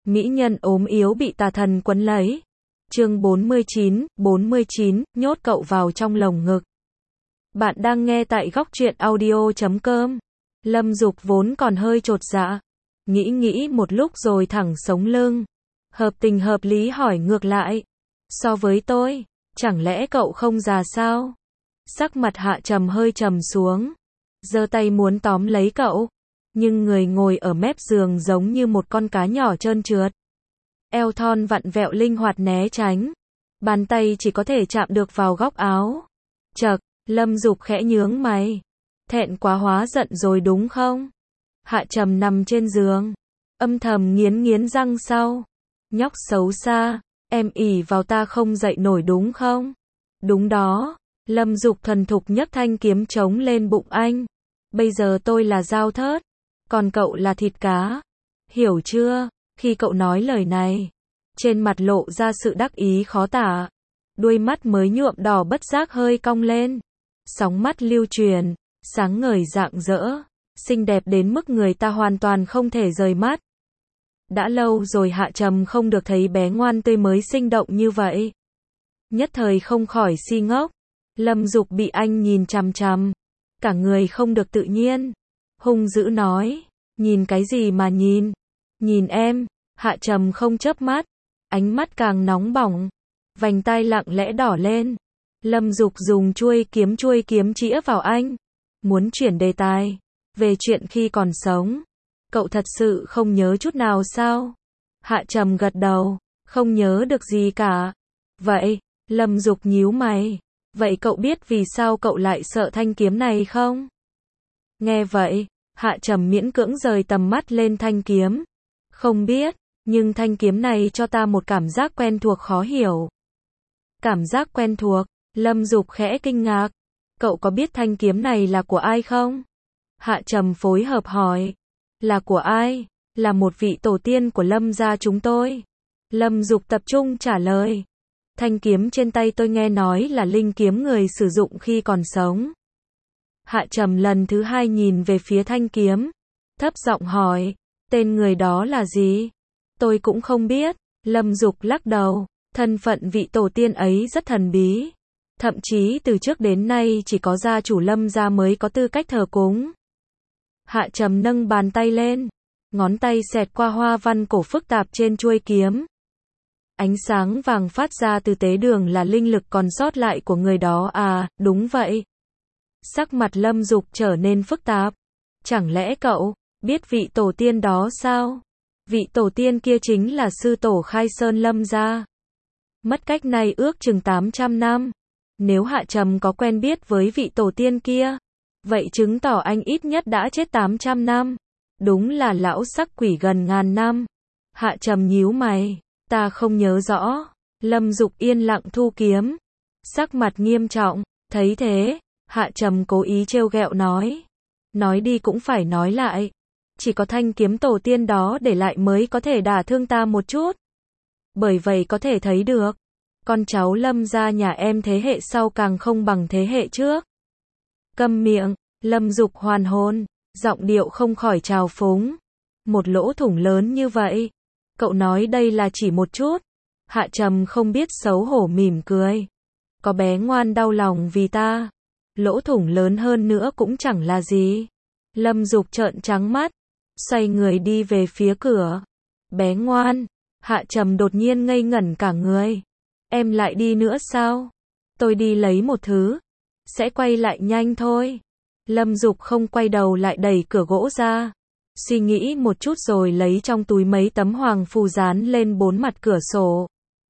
Mỹ nhân ốm yếu bị tà thần quấn lấy. Chương 49, nhốt cậu vào trong lồng ngực. Bạn đang nghe tại góc truyện audio.com. Lâm Dục vốn còn hơi chột dạ, nghĩ một lúc rồi thẳng sống lưng. Hợp tình hợp lý hỏi ngược lại. So với tôi, chẳng lẽ cậu không già sao? Sắc mặt Hạ Trầm hơi trầm xuống, giơ tay muốn tóm lấy cậu, nhưng người ngồi ở mép giường giống như một con cá nhỏ trơn trượt. Eo thon vặn vẹo linh hoạt né tránh, bàn tay chỉ có thể chạm được vào góc áo. Chậc, Lâm Dục khẽ nhướng mày. Thẹn quá hóa giận rồi đúng không? Hạ Trầm nằm trên giường, âm thầm nghiến răng sau. Nhóc xấu xa, em ỷ vào ta không dậy nổi đúng không? Đúng đó. Lâm Dục thuần thục nhấc thanh kiếm chống lên bụng anh. Bây giờ tôi là dao thớt, còn cậu là thịt cá. Hiểu chưa? Khi cậu nói lời này, trên mặt lộ ra sự đắc ý khó tả. Đuôi mắt mới nhuộm đỏ bất giác hơi cong lên. Sóng mắt lưu truyền, sáng ngời rạng rỡ, xinh đẹp đến mức người ta hoàn toàn không thể rời mắt. Đã lâu rồi Hạ Trầm không được thấy bé ngoan tươi mới sinh động như vậy. Nhất thời không khỏi si ngốc. Lâm Dục bị anh nhìn chằm chằm, cả người không được tự nhiên, hung dữ nói, nhìn cái gì mà nhìn? Nhìn em. Hạ Trầm không chớp mắt, ánh mắt càng nóng bỏng, vành tai lặng lẽ đỏ lên. Lâm Dục dùng chuôi kiếm chĩa vào anh, muốn chuyển đề tài về chuyện khi còn sống. Cậu thật sự không nhớ chút nào sao? Hạ Trầm gật đầu, không nhớ được gì cả. Vậy, Lâm Dục nhíu mày. Vậy cậu biết vì sao cậu lại sợ thanh kiếm này không? Nghe vậy, Hạ Trầm miễn cưỡng rời tầm mắt lên thanh kiếm. Không biết, nhưng thanh kiếm này cho ta một cảm giác quen thuộc khó hiểu. Cảm giác quen thuộc? Lâm Dục khẽ kinh ngạc. Cậu có biết thanh kiếm này là của ai không? Hạ Trầm phối hợp hỏi. Là của ai? Là một vị tổ tiên của Lâm gia chúng tôi. Lâm Dục tập trung trả lời. Thanh kiếm trên tay tôi nghe nói là linh kiếm người sử dụng khi còn sống. Hạ Trầm lần thứ hai nhìn về phía thanh kiếm, thấp giọng hỏi, tên người đó là gì? Tôi cũng không biết. Lâm Dục lắc đầu, thân phận vị tổ tiên ấy rất thần bí. Thậm chí từ trước đến nay chỉ có gia chủ Lâm gia mới có tư cách thờ cúng. Hạ Trầm nâng bàn tay lên, ngón tay xẹt qua hoa văn cổ phức tạp trên chuôi kiếm. Ánh sáng vàng phát ra từ tế đường là linh lực còn sót lại của người đó à? Đúng vậy. Sắc mặt Lâm Dục trở nên phức tạp. Chẳng lẽ cậu biết vị tổ tiên đó sao? Vị tổ tiên kia chính là sư tổ Khai Sơn Lâm gia. Mất cách này ước chừng 800 năm. Nếu Hạ Trầm có quen biết với vị tổ tiên kia, vậy chứng tỏ anh ít nhất đã chết 800 năm. Đúng là lão sắc quỷ gần ngàn năm. Hạ Trầm nhíu mày. Ta không nhớ rõ. Lâm Dục yên lặng thu kiếm, sắc mặt nghiêm trọng. Thấy thế, Hạ Trầm cố ý trêu ghẹo nói. Nói đi cũng phải nói lại. Chỉ có thanh kiếm tổ tiên đó để lại mới có thể đả thương ta một chút. Bởi vậy có thể thấy được, con cháu Lâm gia nhà em thế hệ sau càng không bằng thế hệ trước. Câm miệng. Lâm Dục hoàn hồn, giọng điệu không khỏi trào phúng. Một lỗ thủng lớn như vậy, cậu nói đây là chỉ một chút. Hạ Trầm không biết xấu hổ mỉm cười. Có bé ngoan đau lòng vì ta, lỗ thủng lớn hơn nữa cũng chẳng là gì. Lâm Dục trợn trắng mắt, xoay người đi về phía cửa. Bé ngoan. Hạ Trầm đột nhiên ngây ngẩn cả người. Em lại đi nữa sao? Tôi đi lấy một thứ, sẽ quay lại nhanh thôi. Lâm Dục không quay đầu lại đẩy cửa gỗ ra. Suy nghĩ một chút rồi lấy trong túi mấy tấm hoàng phù dán lên 4 mặt cửa sổ.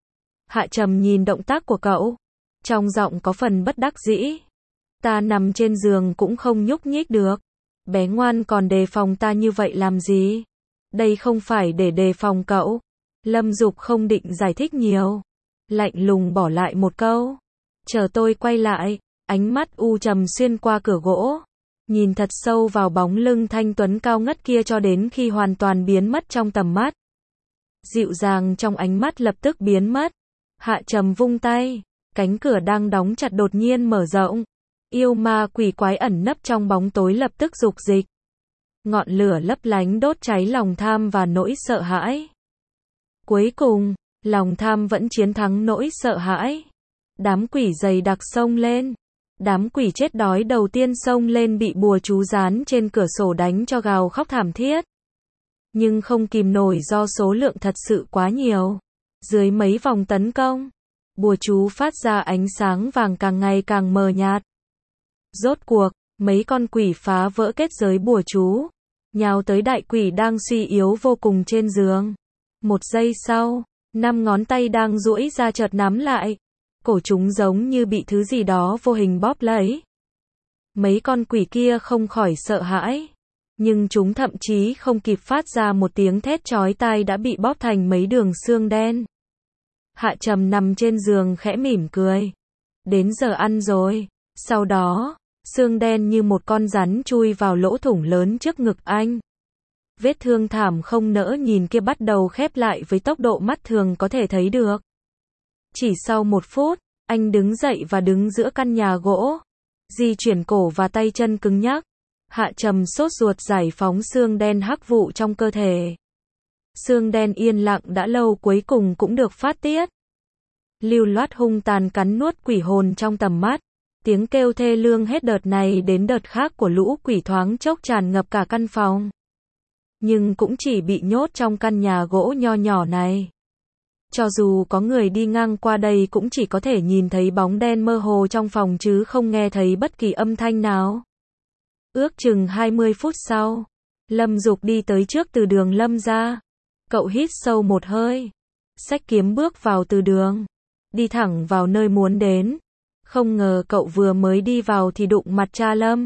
Hạ Trầm nhìn động tác của cậu, trong giọng có phần bất đắc dĩ. Ta nằm trên giường cũng không nhúc nhích được. Bé ngoan còn đề phòng ta như vậy làm gì? Đây không phải để đề phòng cậu. Lâm Dục không định giải thích nhiều, lạnh lùng bỏ lại một câu. Chờ tôi quay lại. Ánh mắt u trầm xuyên qua cửa gỗ, nhìn thật sâu vào bóng lưng thanh tuấn cao ngất kia cho đến khi hoàn toàn biến mất trong tầm mắt. Dịu dàng trong ánh mắt lập tức biến mất. Hạ Trầm vung tay, cánh cửa đang đóng chặt đột nhiên mở rộng. Yêu ma quỷ quái ẩn nấp trong bóng tối lập tức dục dịch. Ngọn lửa lấp lánh đốt cháy lòng tham và nỗi sợ hãi. Cuối cùng, lòng tham vẫn chiến thắng nỗi sợ hãi. Đám quỷ dày đặc xông lên. Đám quỷ chết đói đầu tiên xông lên bị bùa chú dán trên cửa sổ đánh cho gào khóc thảm thiết. Nhưng không kìm nổi do số lượng thật sự quá nhiều. Dưới mấy vòng tấn công, bùa chú phát ra ánh sáng vàng càng ngày càng mờ nhạt. Rốt cuộc, mấy con quỷ phá vỡ kết giới bùa chú, nhào tới đại quỷ đang suy yếu vô cùng trên giường. Một giây sau, 5 ngón tay đang duỗi ra chợt nắm lại. Cổ chúng giống như bị thứ gì đó vô hình bóp lấy. Mấy con quỷ kia không khỏi sợ hãi. Nhưng chúng thậm chí không kịp phát ra một tiếng thét chói tai đã bị bóp thành mấy đường xương đen. Hạ Trầm nằm trên giường khẽ mỉm cười. Đến giờ ăn rồi. Sau đó, xương đen như một con rắn chui vào lỗ thủng lớn trước ngực anh. Vết thương thảm không nỡ nhìn kia bắt đầu khép lại với tốc độ mắt thường có thể thấy được. Chỉ sau 1 phút, anh đứng dậy và đứng giữa căn nhà gỗ. Di chuyển cổ và tay chân cứng nhắc. Hạ Trầm sốt ruột giải phóng xương đen hắc vụ trong cơ thể. Xương đen yên lặng đã lâu cuối cùng cũng được phát tiết. Lưu loát hung tàn cắn nuốt quỷ hồn trong tầm mắt. Tiếng kêu thê lương hết đợt này đến đợt khác của lũ quỷ thoáng chốc tràn ngập cả căn phòng. Nhưng cũng chỉ bị nhốt trong căn nhà gỗ nho nhỏ này. Cho dù có người đi ngang qua đây cũng chỉ có thể nhìn thấy bóng đen mơ hồ trong phòng chứ không nghe thấy bất kỳ âm thanh nào. Ước chừng 20 phút sau, Lâm Dục đi tới trước từ đường Lâm ra. Cậu hít sâu một hơi, xách kiếm bước vào từ đường, đi thẳng vào nơi muốn đến. Không ngờ cậu vừa mới đi vào thì đụng mặt cha Lâm.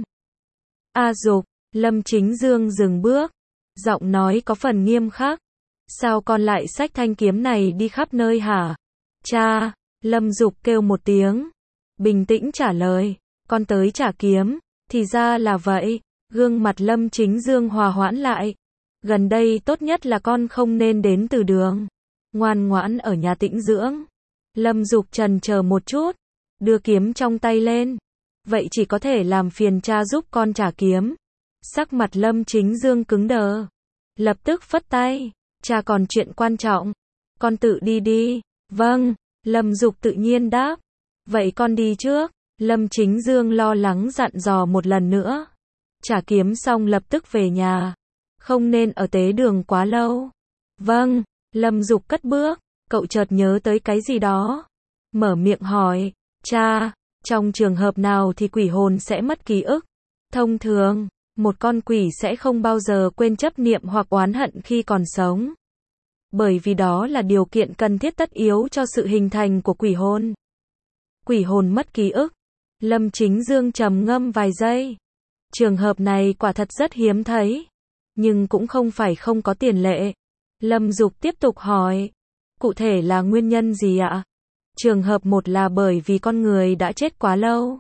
A Dục, Lâm Chính Dương dừng bước, giọng nói có phần nghiêm khắc. Sao con lại xách thanh kiếm này đi khắp nơi hả? Cha, Lâm Dục kêu một tiếng, bình tĩnh trả lời, con tới trả kiếm. Thì ra là vậy, gương mặt Lâm Chính Dương hòa hoãn lại. Gần đây tốt nhất là con không nên đến từ đường. Ngoan ngoãn ở nhà tĩnh dưỡng. Lâm Dục chần chờ một chút, đưa kiếm trong tay lên. Vậy chỉ có thể làm phiền cha giúp con trả kiếm. Sắc mặt Lâm Chính Dương cứng đờ. Lập tức phất tay. Cha còn chuyện quan trọng. Con tự đi đi. Vâng, Lâm Dục tự nhiên đáp. Vậy con đi trước. Lâm Chính Dương lo lắng dặn dò một lần nữa. Trả kiếm xong lập tức về nhà. Không nên ở tế đường quá lâu. Vâng, Lâm Dục cất bước. Cậu chợt nhớ tới cái gì đó. Mở miệng hỏi. Cha, trong trường hợp nào thì quỷ hồn sẽ mất ký ức? Thông thường, một con quỷ sẽ không bao giờ quên chấp niệm hoặc oán hận khi còn sống. Bởi vì đó là điều kiện cần thiết tất yếu cho sự hình thành của quỷ hồn. Quỷ hồn mất ký ức. Lâm Chính Dương trầm ngâm vài giây. Trường hợp này quả thật rất hiếm thấy. Nhưng cũng không phải không có tiền lệ. Lâm Dục tiếp tục hỏi. Cụ thể là nguyên nhân gì ạ? Trường hợp một là bởi vì con người đã chết quá lâu.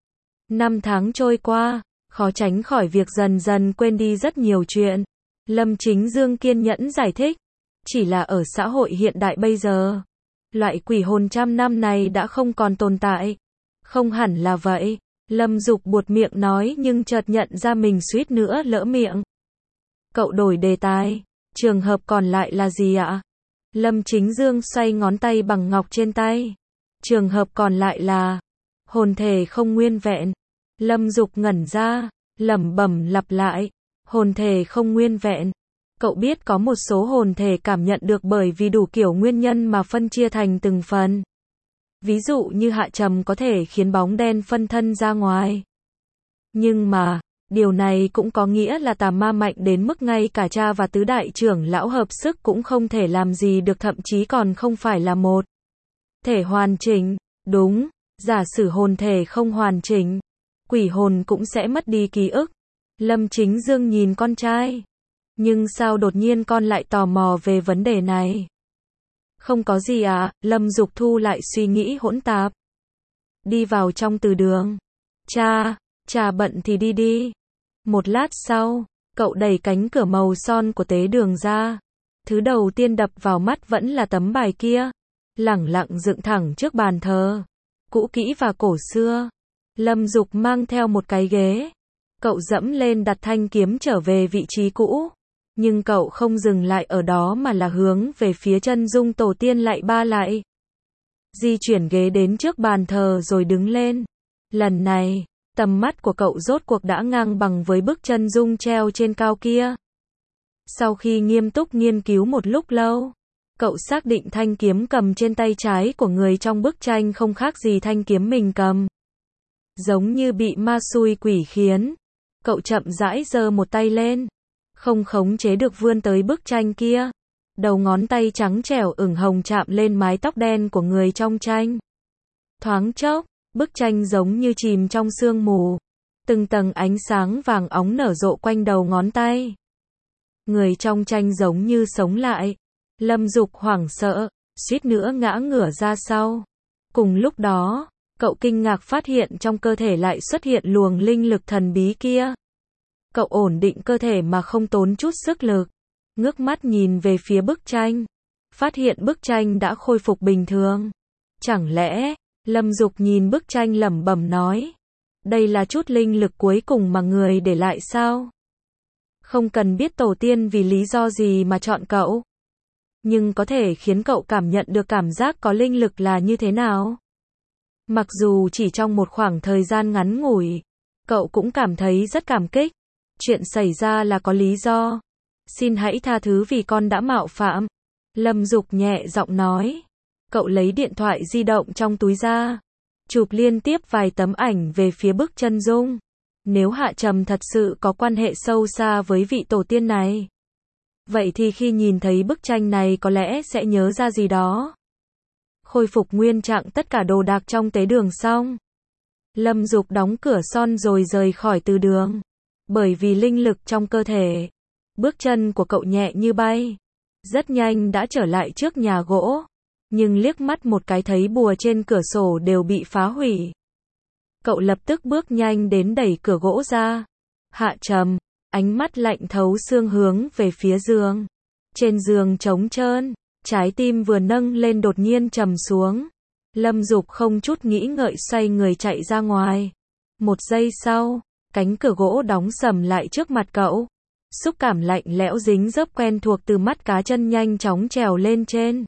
5 tháng trôi qua, khó tránh khỏi việc dần dần quên đi rất nhiều chuyện. Lâm Chính Dương kiên nhẫn giải thích. Chỉ là ở xã hội hiện đại bây giờ, loại quỷ hồn trăm năm này đã không còn tồn tại. Không hẳn là vậy. Lâm Dục buột miệng nói nhưng chợt nhận ra mình suýt nữa lỡ miệng. Cậu đổi đề tài. Trường hợp còn lại là gì ạ? Lâm Chính Dương xoay ngón tay bằng ngọc trên tay. Trường hợp còn lại là hồn thể không nguyên vẹn. Lâm Dục ngẩn ra, lẩm bẩm lặp lại. Hồn thể không nguyên vẹn. Cậu biết có một số hồn thể cảm nhận được bởi vì đủ kiểu nguyên nhân mà phân chia thành từng phần. Ví dụ như Hạ Trầm có thể khiến bóng đen phân thân ra ngoài. Nhưng mà, điều này cũng có nghĩa là tà ma mạnh đến mức ngay cả cha và tứ đại trưởng lão hợp sức cũng không thể làm gì được, thậm chí còn không phải là một thể hoàn chỉnh. Đúng, giả sử hồn thể không hoàn chỉnh, quỷ hồn cũng sẽ mất đi ký ức. Lâm Chính Dương nhìn con trai. Nhưng sao đột nhiên con lại tò mò về vấn đề này? Không có gì ạ, Lâm Dục thu lại suy nghĩ hỗn tạp. Đi vào trong từ đường. Cha bận thì đi đi. Một lát sau, cậu đẩy cánh cửa màu son của tế đường ra. Thứ đầu tiên đập vào mắt vẫn là tấm bài kia. Lẳng lặng dựng thẳng trước bàn thờ. Cũ kỹ và cổ xưa. Lâm Dục mang theo một cái ghế. Cậu dẫm lên đặt thanh kiếm trở về vị trí cũ. Nhưng cậu không dừng lại ở đó mà là hướng về phía chân dung tổ tiên lạy ba lạy. Di chuyển ghế đến trước bàn thờ rồi đứng lên. Lần này, tầm mắt của cậu rốt cuộc đã ngang bằng với bức chân dung treo trên cao kia. Sau khi nghiêm túc nghiên cứu một lúc lâu, cậu xác định thanh kiếm cầm trên tay trái của người trong bức tranh không khác gì thanh kiếm mình cầm. Giống như bị ma xui quỷ khiến. Cậu chậm rãi giơ một tay lên, không khống chế được vươn tới bức tranh kia. Đầu ngón tay trắng trẻo ửng hồng chạm lên mái tóc đen của người trong tranh. Thoáng chốc, bức tranh giống như chìm trong sương mù. Từng tầng ánh sáng vàng óng nở rộ quanh đầu ngón tay. Người trong tranh giống như sống lại. Lâm Dục hoảng sợ, suýt nữa ngã ngửa ra sau. Cùng lúc đó, cậu kinh ngạc phát hiện trong cơ thể lại xuất hiện luồng linh lực thần bí kia. Cậu ổn định cơ thể mà không tốn chút sức lực. Ngước mắt nhìn về phía bức tranh. Phát hiện bức tranh đã khôi phục bình thường. Chẳng lẽ, Lâm Dục nhìn bức tranh lẩm bẩm nói. Đây là chút linh lực cuối cùng mà người để lại sao? Không cần biết tổ tiên vì lý do gì mà chọn cậu. Nhưng có thể khiến cậu cảm nhận được cảm giác có linh lực là như thế nào. Mặc dù chỉ trong một khoảng thời gian ngắn ngủi, cậu cũng cảm thấy rất cảm kích. Chuyện xảy ra là có lý do. Xin hãy tha thứ vì con đã mạo phạm. Lâm Dục nhẹ giọng nói. Cậu lấy điện thoại di động trong túi ra, chụp liên tiếp vài tấm ảnh về phía bức chân dung. Nếu Hạ Trầm thật sự có quan hệ sâu xa với vị tổ tiên này, vậy thì khi nhìn thấy bức tranh này có lẽ sẽ nhớ ra gì đó. Khôi phục nguyên trạng tất cả đồ đạc trong tế đường xong, Lâm Dục đóng cửa son rồi rời khỏi từ đường. Bởi vì linh lực trong cơ thể, bước chân của cậu nhẹ như bay, rất nhanh đã trở lại trước nhà gỗ. Nhưng liếc mắt một cái thấy bùa trên cửa sổ đều bị phá hủy. Cậu lập tức bước nhanh đến đẩy cửa gỗ ra. Hạ Trầm, ánh mắt lạnh thấu xương hướng về phía giường. Trên giường trống trơn, trái tim vừa nâng lên đột nhiên trầm xuống. Lâm Dục không chút nghĩ ngợi xoay người chạy ra ngoài. Một giây sau, cánh cửa gỗ đóng sầm lại trước mặt cậu. Xúc cảm lạnh lẽo dính dấp quen thuộc từ mắt cá chân nhanh chóng trèo lên trên.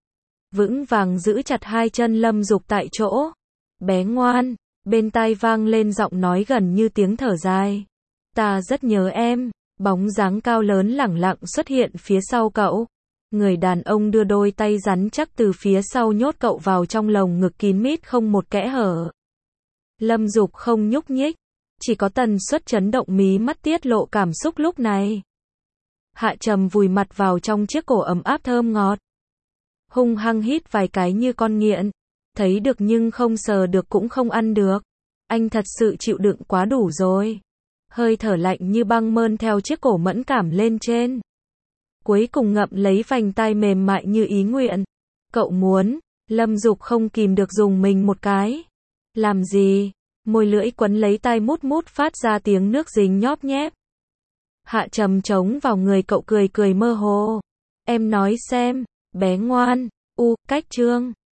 Vững vàng giữ chặt hai chân Lâm Dục tại chỗ. Bé ngoan, bên tai vang lên giọng nói gần như tiếng thở dài. Ta rất nhớ em. Bóng dáng cao lớn lẳng lặng xuất hiện phía sau cậu. Người đàn ông đưa đôi tay rắn chắc từ phía sau nhốt cậu vào trong lồng ngực kín mít không một kẽ hở. Lâm Dục không nhúc nhích, chỉ có tần suất chấn động mí mắt tiết lộ cảm xúc lúc này. Hạ Trầm vùi mặt vào trong chiếc cổ ấm áp thơm ngọt. Hung hăng hít vài cái như con nghiện. Thấy được nhưng không sờ được cũng không ăn được. Anh thật sự chịu đựng quá đủ rồi. Hơi thở lạnh như băng mơn theo chiếc cổ mẫn cảm lên trên. Cuối cùng ngậm lấy vành tai mềm mại như ý nguyện. Cậu muốn. Lâm Dục không kìm được dùng mình một cái. Làm gì? Môi lưỡi quấn lấy tai mút mút phát ra tiếng nước dính nhóp nhép. Hạ Trầm trống vào người cậu cười cười mơ hồ. Em nói xem, bé ngoan. Cách chương